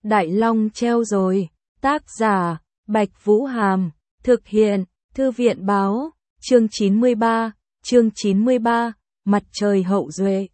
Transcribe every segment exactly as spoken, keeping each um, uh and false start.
Đại Long treo rồi. Tác giả, Bạch Vũ Hàm. Thực hiện, Thư viện Báo. Chương chín mươi ba, chương chín mươi ba, Mặt trời hậu duệ.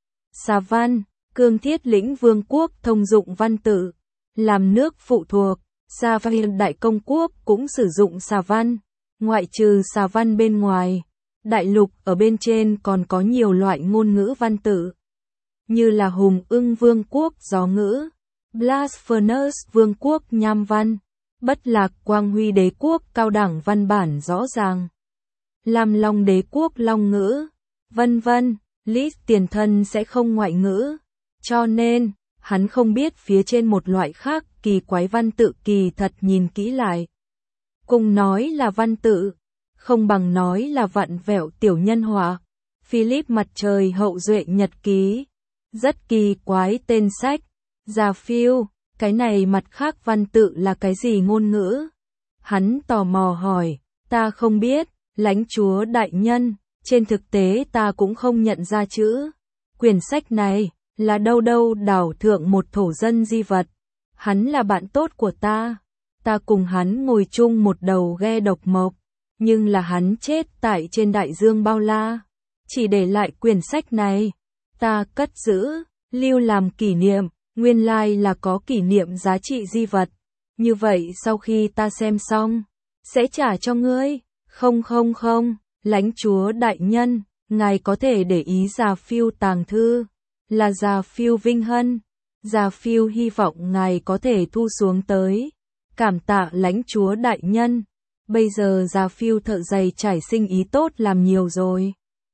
Xà Văn, Cương Thiết lĩnh vương quốc thông dụng văn tự. Làm nước phụ thuộc, Xà Văn Đại Công quốc cũng sử dụng xà văn. Ngoại trừ xà văn bên ngoài, đại lục ở bên trên còn có nhiều loại ngôn ngữ văn tự. Như là Hùng Ưng vương quốc gió ngữ, Blasphemous vương quốc nham văn, Bất Lạc Quang Huy đế quốc cao đẳng văn bản rõ ràng, Lam Long đế quốc long ngữ, vân vân. Lý Tiền Thân sẽ không ngoại ngữ, cho nên hắn không biết phía trên một loại khác kỳ quái văn tự kỳ thật nhìn kỹ lại. Cùng nói là văn tự, không bằng nói là vặn vẹo tiểu nhân họa. Philip Mặt trời hậu duệ nhật ký. Rất kỳ quái tên sách. Già phiêu, cái này mặt khác văn tự là cái gì ngôn ngữ? Hắn tò mò hỏi, ta không biết, lãnh chúa đại nhân, trên thực tế ta cũng không nhận ra chữ. Quyển sách này, là đâu đâu đảo thượng một thổ dân di vật. Hắn là bạn tốt của ta. Ta cùng hắn ngồi chung một đầu ghe độc mộc, nhưng là hắn chết tại trên đại dương bao la. Chỉ để lại quyển sách này, ta cất giữ, lưu làm kỷ niệm, nguyên lai là có kỷ niệm giá trị di vật. Như vậy sau khi ta xem xong, sẽ trả cho ngươi. Không không không, lãnh chúa đại nhân, ngài có thể để ý Già phiêu tàng thư, là Già phiêu vinh hân. Già phiêu hy vọng ngài có thể thu xuống tới. Cảm tạ lãnh chúa đại nhân. Bây giờ Già phiêu thợ giày trải sinh ý tốt làm nhiều rồi.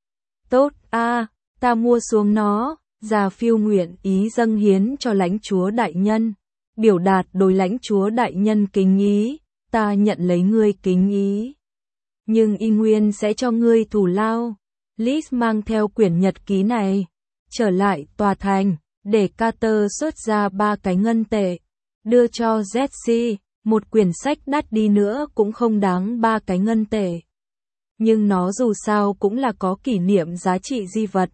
Tốt a, à, ta mua xuống nó. Già phiêu nguyện ý dâng hiến cho lãnh chúa đại nhân, biểu đạt đối lãnh chúa đại nhân kính ý. Ta nhận lấy ngươi kính ý, nhưng y nguyên sẽ cho ngươi thù lao. Liz mang theo quyển nhật ký này trở lại tòa thành, để Carter xuất ra ba cái ngân tệ, đưa cho Jesse. Một quyển sách đắt đi nữa cũng không đáng ba cái ngân tệ, nhưng nó dù sao cũng là có kỷ niệm giá trị di vật.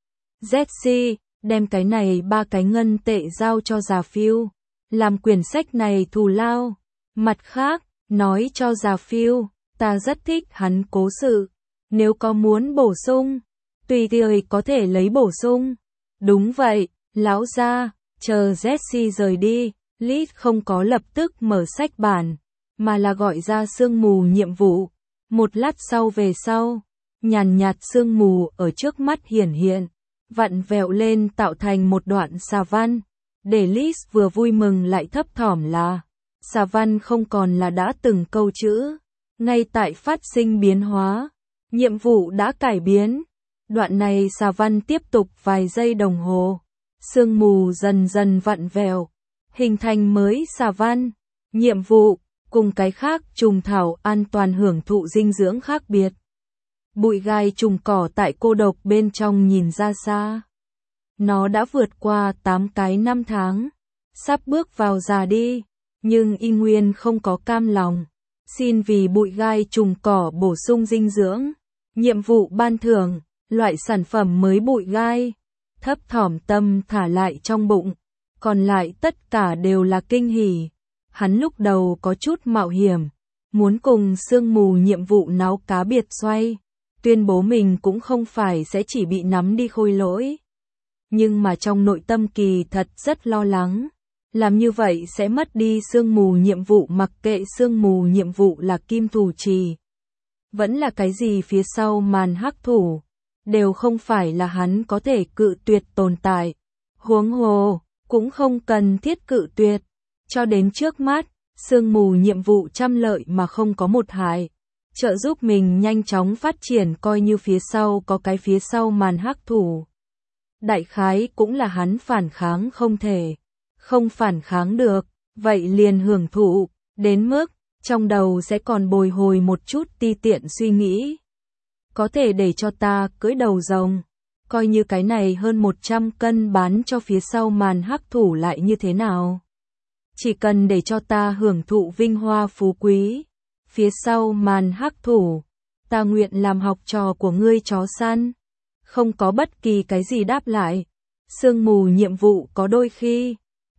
Jesse đem cái này ba cái ngân tệ giao cho Già phiêu, làm quyển sách này thù lao. Mặt khác, nói cho Già phiêu, ta rất thích hắn cố sự, nếu có muốn bổ sung, tùy thời có thể lấy bổ sung. Đúng vậy, lão gia. Chờ Jesse rời đi, Liz không có lập tức mở sách bản, mà là gọi ra sương mù nhiệm vụ. Một lát sau về sau, nhàn nhạt sương mù ở trước mắt hiển hiện, vặn vẹo lên tạo thành một đoạn xà văn. Để Liz vừa vui mừng lại thấp thỏm là, xà văn không còn là đã từng câu chữ, ngay tại phát sinh biến hóa. Nhiệm vụ đã cải biến. Đoạn này xà văn tiếp tục vài giây đồng hồ, sương mù dần dần vặn vẹo, hình thành mới xà văn. Nhiệm vụ, cùng cái khác trùng thảo an toàn hưởng thụ dinh dưỡng khác biệt. Bụi gai trùng cỏ tại cô độc bên trong nhìn ra xa. Nó đã vượt qua tám cái năm tháng, sắp bước vào già đi, nhưng y nguyên không có cam lòng. Xin vì bụi gai trùng cỏ bổ sung dinh dưỡng. Nhiệm vụ ban thưởng, loại sản phẩm mới bụi gai. Thấp thỏm tâm thả lại trong bụng, còn lại tất cả đều là kinh hỉ. Hắn lúc đầu có chút mạo hiểm, muốn cùng sương mù nhiệm vụ náo cá biệt xoay, tuyên bố mình cũng không phải sẽ chỉ bị nắm đi khôi lỗi. Nhưng mà trong nội tâm kỳ thật rất lo lắng, làm như vậy sẽ mất đi sương mù nhiệm vụ. Mặc kệ sương mù nhiệm vụ là kim thủ trì, vẫn là cái gì phía sau màn hắc thủ, đều không phải là hắn có thể cự tuyệt tồn tại. Huống hồ, cũng không cần thiết cự tuyệt. Cho đến trước mắt, sương mù nhiệm vụ trăm lợi mà không có một hại, trợ giúp mình nhanh chóng phát triển, coi như phía sau có cái phía sau màn hắc thủ. Đại khái cũng là hắn phản kháng không thể, không phản kháng được, vậy liền hưởng thụ, đến mức trong đầu sẽ còn bồi hồi một chút ti tiện suy nghĩ. Có thể để cho ta cưỡi đầu rồng, coi như cái này hơn một trăm cân bán cho phía sau màn hắc thủ lại như thế nào? Chỉ cần để cho ta hưởng thụ vinh hoa phú quý, phía sau màn hắc thủ, ta nguyện làm học trò của ngươi chó săn. Không có bất kỳ cái gì đáp lại. Sương mù nhiệm vụ có đôi khi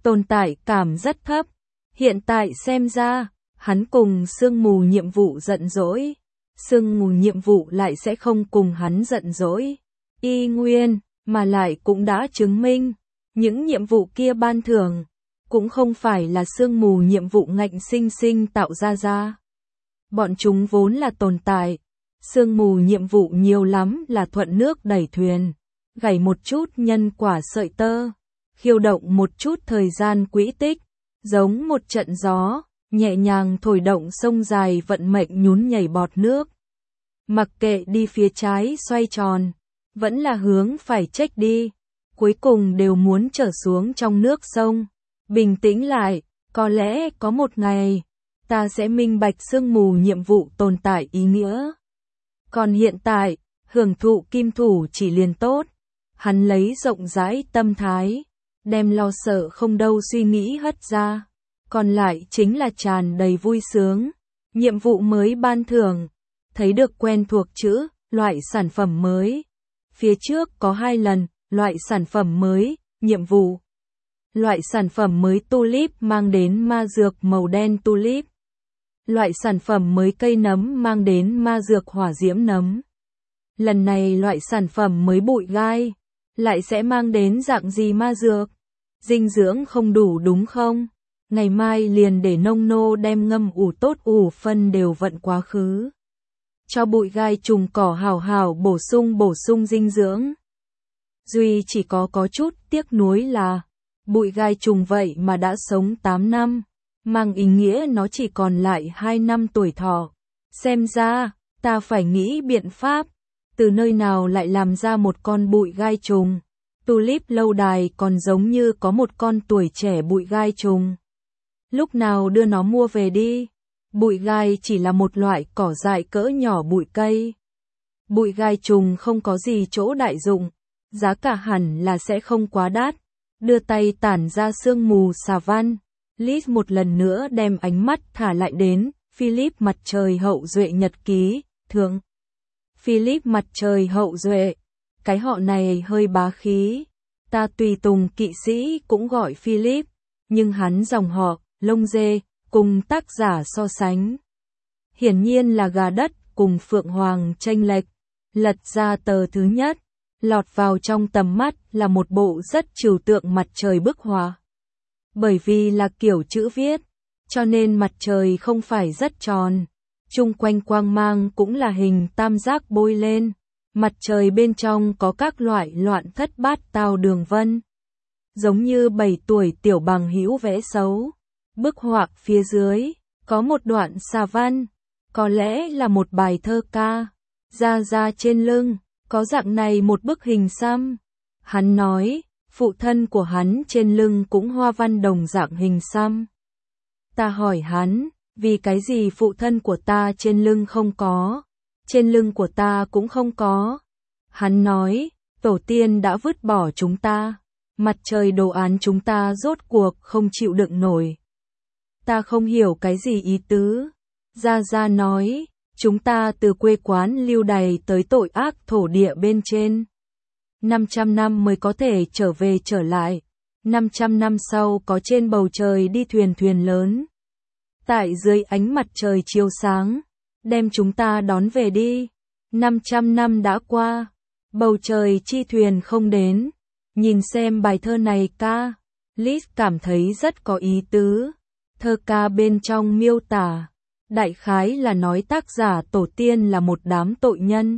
tồn tại cảm rất thấp. Hiện tại xem ra, hắn cùng sương mù nhiệm vụ giận dỗi. Sương mù nhiệm vụ lại sẽ không cùng hắn giận dỗi. Y nguyên, mà lại cũng đã chứng minh, những nhiệm vụ kia ban thưởng, cũng không phải là sương mù nhiệm vụ ngạnh sinh sinh tạo ra ra. Bọn chúng vốn là tồn tại. Sương mù nhiệm vụ nhiều lắm là thuận nước đẩy thuyền, gảy một chút nhân quả sợi tơ, khiêu động một chút thời gian quỹ tích, giống một trận gió, nhẹ nhàng thổi động sông dài vận mệnh nhún nhảy bọt nước. Mặc kệ đi phía trái xoay tròn, vẫn là hướng phải chếch đi, cuối cùng đều muốn trở xuống trong nước sông. Bình tĩnh lại, có lẽ có một ngày, ta sẽ minh bạch sương mù nhiệm vụ tồn tại ý nghĩa. Còn hiện tại, hưởng thụ kim thủ chỉ liền tốt. Hắn lấy rộng rãi tâm thái, đem lo sợ không đâu suy nghĩ hất ra. Còn lại chính là tràn đầy vui sướng. Nhiệm vụ mới ban thưởng, thấy được quen thuộc chữ, loại sản phẩm mới. Phía trước có hai lần, loại sản phẩm mới, nhiệm vụ. Loại sản phẩm mới tulip mang đến ma dược màu đen tulip. Loại sản phẩm mới cây nấm mang đến ma dược hỏa diễm nấm. Lần này loại sản phẩm mới bụi gai, lại sẽ mang đến dạng gì ma dược? Dinh dưỡng không đủ đúng không? Ngày mai liền để nông nô đem ngâm ủ tốt ủ phân đều vận quá khứ. Cho bụi gai trùng cỏ hào hào bổ sung bổ sung dinh dưỡng. Duy chỉ có có chút tiếc nuối là, bụi gai trùng vậy mà đã sống tám năm, mang ý nghĩa nó chỉ còn lại hai năm tuổi thọ. Xem ra, ta phải nghĩ biện pháp, từ nơi nào lại làm ra một con bụi gai trùng. Tulip lâu đài còn giống như có một con tuổi trẻ bụi gai trùng. Lúc nào đưa nó mua về đi. Bụi gai chỉ là một loại cỏ dại cỡ nhỏ bụi cây. Bụi gai trùng không có gì chỗ đại dụng, giá cả hẳn là sẽ không quá đắt. Đưa tay tản ra sương mù xà văn. Liz một lần nữa đem ánh mắt thả lại đến Philip mặt trời hậu duệ nhật ký, thường. Philip mặt trời hậu duệ, cái họ này hơi bá khí. Ta tùy tùng kỵ sĩ cũng gọi Philip, nhưng hắn dòng họ, lông dê, cùng tác giả so sánh. Hiển nhiên là gà đất cùng phượng hoàng chênh lệch. Lật ra tờ thứ nhất, lọt vào trong tầm mắt là một bộ rất trừu tượng mặt trời bức họa. Bởi vì là kiểu chữ viết, cho nên mặt trời không phải rất tròn. Chung quanh quang mang cũng là hình tam giác bôi lên. Mặt trời bên trong có các loại loạn thất bát tao đường vân. Giống như bảy tuổi tiểu bằng hữu vẽ xấu. Bức họa phía dưới, có một đoạn xà văn. Có lẽ là một bài thơ ca. Ra ra trên lưng, có dạng này một bức hình xăm. Hắn nói, phụ thân của hắn trên lưng cũng hoa văn đồng dạng hình xăm. Ta hỏi hắn, vì cái gì phụ thân của ta trên lưng không có, trên lưng của ta cũng không có. Hắn nói, tổ tiên đã vứt bỏ chúng ta, mặt trời đồ án chúng ta rốt cuộc không chịu đựng nổi. Ta không hiểu cái gì ý tứ. Gia Gia nói, chúng ta từ quê quán lưu đày tới tội ác thổ địa bên trên. năm trăm năm mới có thể trở về trở lại. năm trăm năm sau có trên bầu trời đi thuyền thuyền lớn. Tại dưới ánh mặt trời chiếu sáng, đem chúng ta đón về đi. năm trăm năm đã qua, bầu trời chi thuyền không đến. Nhìn xem bài thơ này ca, Liz cảm thấy rất có ý tứ. Thơ ca bên trong miêu tả, đại khái là nói tác giả tổ tiên là một đám tội nhân.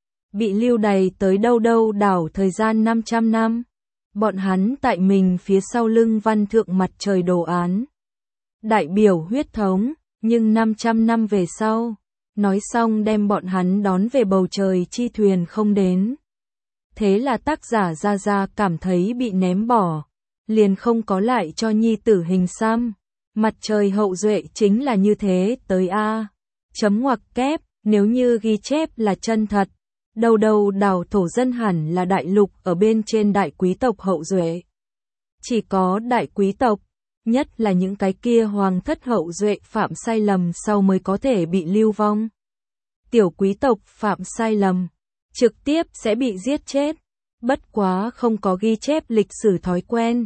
Bị lưu đày tới đâu đâu đảo thời gian năm trăm năm. Bọn hắn tại mình phía sau lưng văn thượng mặt trời đồ án. Đại biểu huyết thống, nhưng năm trăm năm về sau, nói xong đem bọn hắn đón về bầu trời chi thuyền không đến. Thế là tác giả Gia Gia cảm thấy bị ném bỏ, liền không có lại cho nhi tử hình xăm. Mặt trời hậu duệ chính là như thế tới A. Chấm ngoặc kép, nếu như ghi chép là chân thật, đầu đầu đảo thổ dân hẳn là đại lục ở bên trên đại quý tộc hậu duệ. Chỉ có đại quý tộc, nhất là những cái kia hoàng thất hậu duệ phạm sai lầm sau mới có thể bị lưu vong. Tiểu quý tộc phạm sai lầm, trực tiếp sẽ bị giết chết. Bất quá không có ghi chép lịch sử thói quen.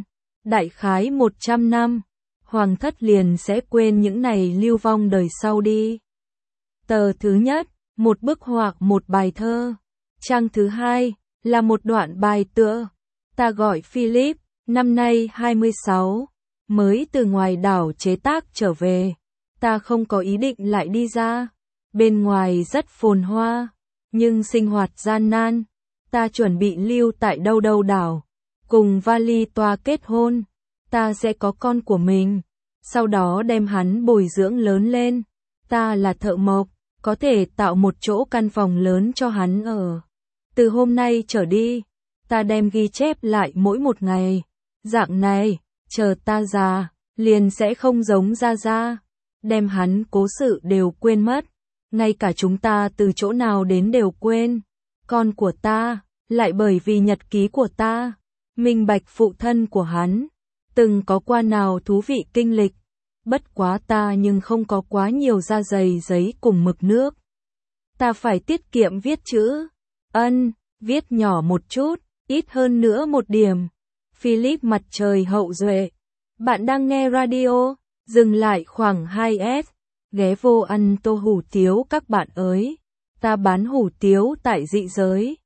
Đại khái một trăm năm, hoàng thất liền sẽ quên những này lưu vong đời sau đi. Tờ thứ nhất, một bức hoặc một bài thơ. Trang thứ hai, là một đoạn bài tựa. Ta gọi Philip, năm nay hai mươi sáu, mới từ ngoài đảo chế tác trở về. Ta không có ý định lại đi ra. Bên ngoài rất phồn hoa, nhưng sinh hoạt gian nan. Ta chuẩn bị lưu tại đâu đâu đảo. Cùng vali toa kết hôn. Ta sẽ có con của mình. Sau đó đem hắn bồi dưỡng lớn lên. Ta là thợ mộc, có thể tạo một chỗ căn phòng lớn cho hắn ở. Từ hôm nay trở đi, ta đem ghi chép lại mỗi một ngày. Dạng này, chờ ta già, liền sẽ không giống Gia Gia. Đem hắn cố sự đều quên mất. Ngay cả chúng ta từ chỗ nào đến đều quên. Con của ta, lại bởi vì nhật ký của ta, minh bạch phụ thân của hắn. Từng có qua nào thú vị kinh lịch. Bất quá ta nhưng không có quá nhiều da dày giấy cùng mực nước. Ta phải tiết kiệm viết chữ. Ân, viết nhỏ một chút, ít hơn nữa một điểm. Philip mặt trời hậu duệ. Bạn đang nghe radio, dừng lại khoảng hai S. Ghé vô ăn tô hủ tiếu các bạn ơi. Ta bán hủ tiếu tại dị giới.